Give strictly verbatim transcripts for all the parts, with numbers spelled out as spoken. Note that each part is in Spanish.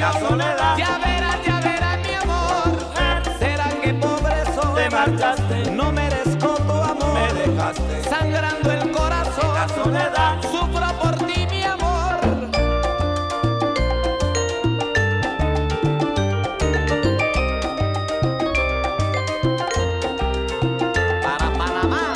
la soledad. Ya verás, ya verás, mi amor, Mujer, será que pobre soy. te marchaste, No merezco tu amor, me dejaste. sangrando el corazón. La soledad, Sufro por ti, mi amor. Para Panamá.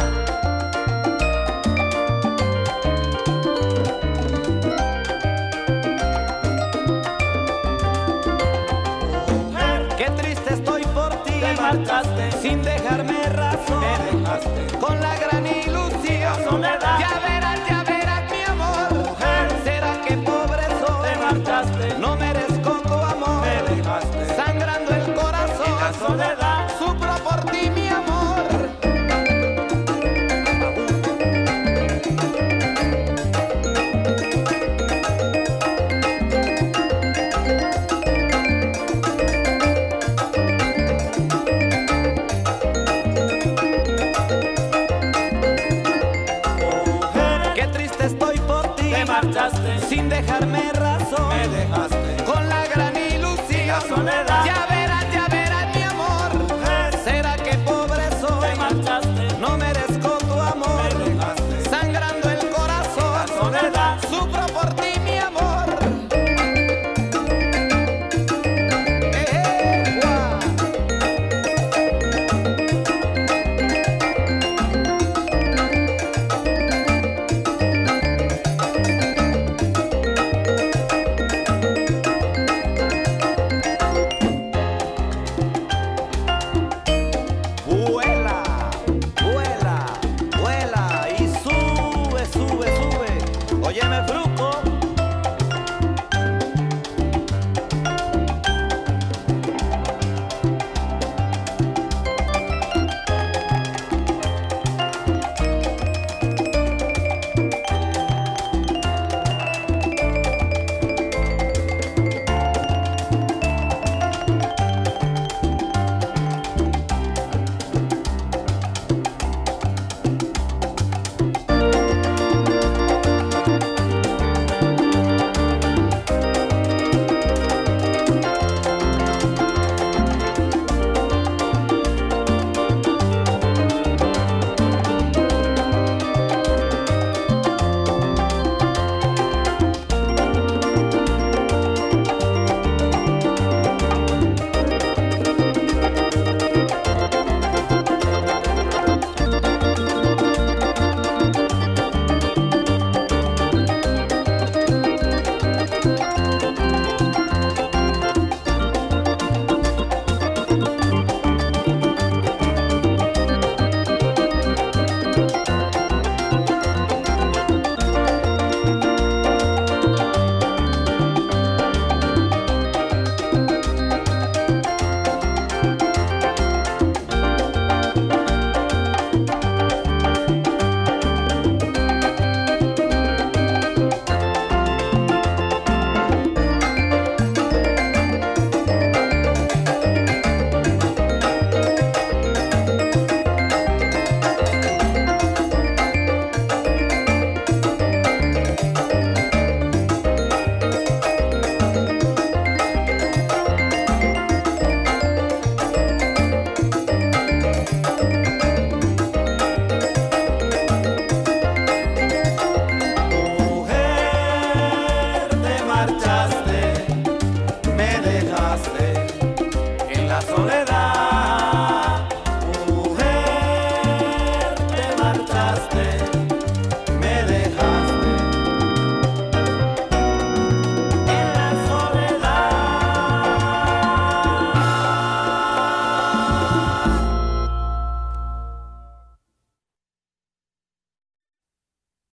mujer, Qué triste estoy por ti, te marchaste, sin dejarme razón. me dejaste. Con la gran ilusión. La soledad, Ya verás, ya verás, mi amor. mujer, Será que pobre soy. te marchaste, No merezco tu amor. me dejaste. Sangrando el corazón. La soledad, Sufro por ti, mi amor. mujer, Qué triste estoy por ti, te marchaste, sin dejarme